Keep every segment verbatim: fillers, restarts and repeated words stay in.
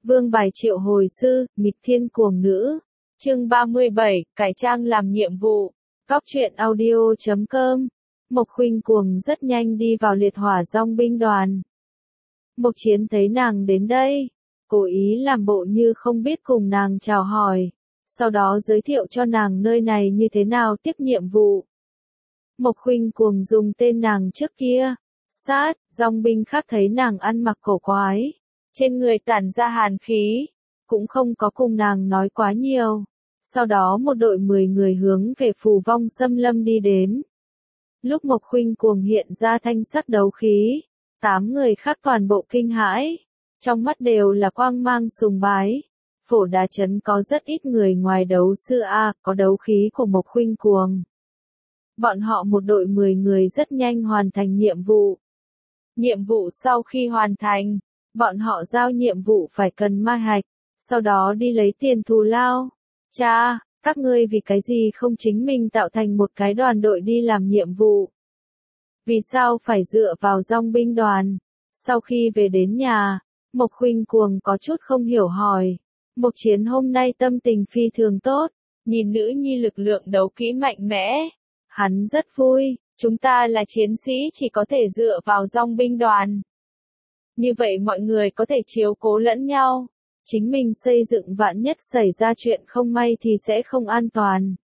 Vương bài triệu hồi sư, nghịch thiên cuồng nữ. Chương ba mươi bảy, cải trang làm nhiệm vụ. Góc truyện audio chấm com. Mộc Khuynh cuồng rất nhanh đi vào liệt hỏa dòng binh đoàn. Mộc Chiến thấy nàng đến đây, cố ý làm bộ như không biết cùng nàng chào hỏi, sau đó giới thiệu cho nàng nơi này như thế nào tiếp nhiệm vụ. Mộc Khuynh cuồng dùng tên nàng trước kia. Sát, dòng binh khác thấy nàng ăn mặc cổ quái, trên người tản ra hàn khí, cũng không có cùng nàng nói quá nhiều. Sau đó một đội mười người hướng về Phù Vong Xâm Lâm đi đến. Lúc Mộc Khuynh cuồng hiện ra thanh sắc đấu khí, tám người khác toàn bộ kinh hãi, trong mắt đều là quang mang sùng bái. Phổ Đà Trấn có rất ít người ngoài đấu sư A, có đấu khí của Mộc Khuynh cuồng. Bọn họ một đội mười người rất nhanh hoàn thành nhiệm vụ. Nhiệm vụ sau khi hoàn thành, bọn họ giao nhiệm vụ phải cần ma hạch, sau đó đi lấy tiền thù lao. Cha, các ngươi vì cái gì không chính mình tạo thành một cái đoàn đội đi làm nhiệm vụ? Vì sao phải dựa vào dòng binh đoàn? Sau khi về đến nhà, Mộc Khuynh cuồng có chút không hiểu hỏi. Mộc Chiến hôm nay tâm tình phi thường tốt, nhìn nữ nhi lực lượng đấu kỹ mạnh mẽ. Hắn rất vui, chúng ta là chiến sĩ chỉ có thể dựa vào dòng binh đoàn. Như vậy mọi người có thể chiếu cố lẫn nhau. Chính mình xây dựng vạn nhất xảy ra chuyện không may thì sẽ không an toàn.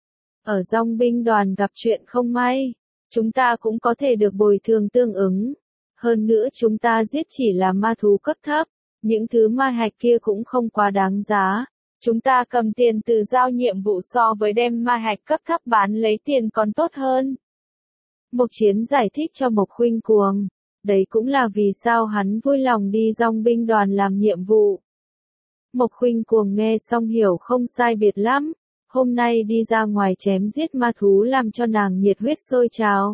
Ở dòng binh đoàn gặp chuyện không may, chúng ta cũng có thể được bồi thường tương ứng. Hơn nữa chúng ta giết chỉ là ma thú cấp thấp, những thứ ma hạch kia cũng không quá đáng giá. Chúng ta cầm tiền từ giao nhiệm vụ so với đem ma hạch cấp thấp bán lấy tiền còn tốt hơn. Mộc Chiến giải thích cho Mộc Khuynh cuồng, đấy cũng là vì sao hắn vui lòng đi dòng binh đoàn làm nhiệm vụ. Mộc Khuynh cuồng nghe xong hiểu không sai biệt lắm, hôm nay đi ra ngoài chém giết ma thú làm cho nàng nhiệt huyết sôi trào.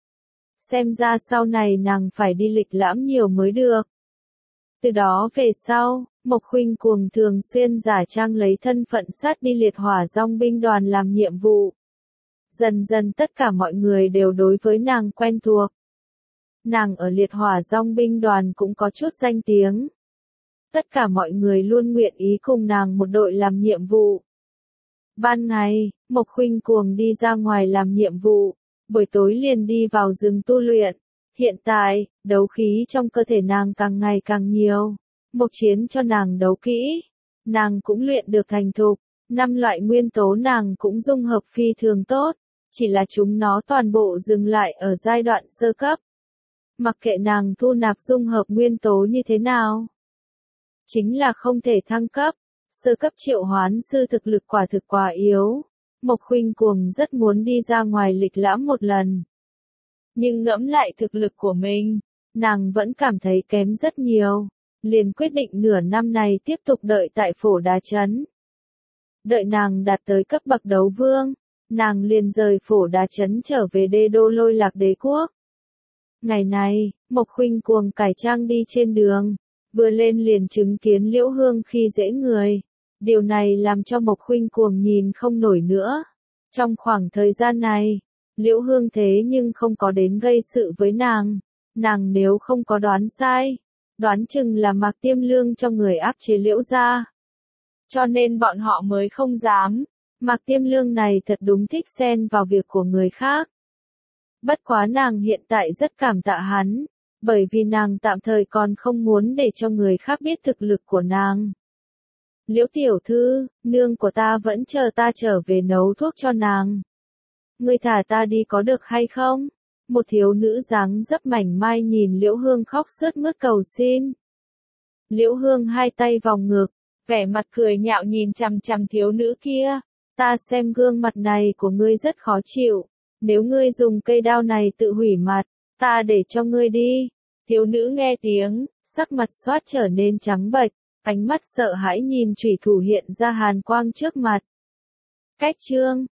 Xem ra sau này nàng phải đi lịch lãm nhiều mới được. Từ đó về sau, Mộc Khuynh cuồng thường xuyên giả trang lấy thân phận sát đi liệt hỏa dòng binh đoàn làm nhiệm vụ. Dần dần tất cả mọi người đều đối với nàng quen thuộc. Nàng ở liệt hỏa dòng binh đoàn cũng có chút danh tiếng. Tất cả mọi người luôn nguyện ý cùng nàng một đội làm nhiệm vụ. Ban ngày, Mộc Khuynh cuồng đi ra ngoài làm nhiệm vụ, buổi tối liền đi vào rừng tu luyện. Hiện tại, đấu khí trong cơ thể nàng càng ngày càng nhiều. Mộc Chiến cho nàng đấu kỹ, nàng cũng luyện được thành thục. Năm loại nguyên tố nàng cũng dung hợp phi thường tốt, chỉ là chúng nó toàn bộ dừng lại ở giai đoạn sơ cấp. Mặc kệ nàng thu nạp dung hợp nguyên tố như thế nào, chính là không thể thăng cấp. Sơ cấp triệu hoán sư thực lực quả thực quá yếu. Mộc Khuynh cuồng rất muốn đi ra ngoài lịch lãm một lần. Nhưng ngẫm lại thực lực của mình, nàng vẫn cảm thấy kém rất nhiều. Liền quyết định nửa năm này tiếp tục đợi tại Phổ Đà Trấn. Đợi nàng đạt tới cấp bậc đấu vương, nàng liền rời Phổ Đà Trấn trở về đế đô Lôi Lạc Đế quốc. Ngày này, Mộc Khuynh cuồng cải trang đi trên đường, vừa lên liền chứng kiến Liễu Hương khi dễ người. Điều này làm cho Mộc Khuynh cuồng nhìn không nổi nữa. Trong khoảng thời gian này, Liễu Hương thế nhưng không có đến gây sự với nàng. Nàng nếu không có đoán sai, đoán chừng là Mạc Tiêm Lương cho người áp chế Liễu gia. Cho nên bọn họ mới không dám. Mạc Tiêm Lương này thật đúng thích xen vào việc của người khác. Bất quá nàng hiện tại rất cảm tạ hắn, bởi vì nàng tạm thời còn không muốn để cho người khác biết thực lực của nàng. Liễu tiểu thư, nương của ta vẫn chờ ta trở về nấu thuốc cho nàng. Ngươi thả ta đi có được hay không? Một thiếu nữ dáng dấp mảnh mai nhìn Liễu Hương khóc sướt mướt cầu xin. Liễu Hương hai tay vòng ngực, vẻ mặt cười nhạo nhìn chằm chằm thiếu nữ kia. Ta xem gương mặt này của ngươi rất khó chịu. Nếu ngươi dùng cây đao này tự hủy mặt, ta để cho ngươi đi. Thiếu nữ nghe tiếng, sắc mặt xoát trở nên trắng bệch, ánh mắt sợ hãi nhìn chủy thủ hiện ra hàn quang trước mặt. Cách chương,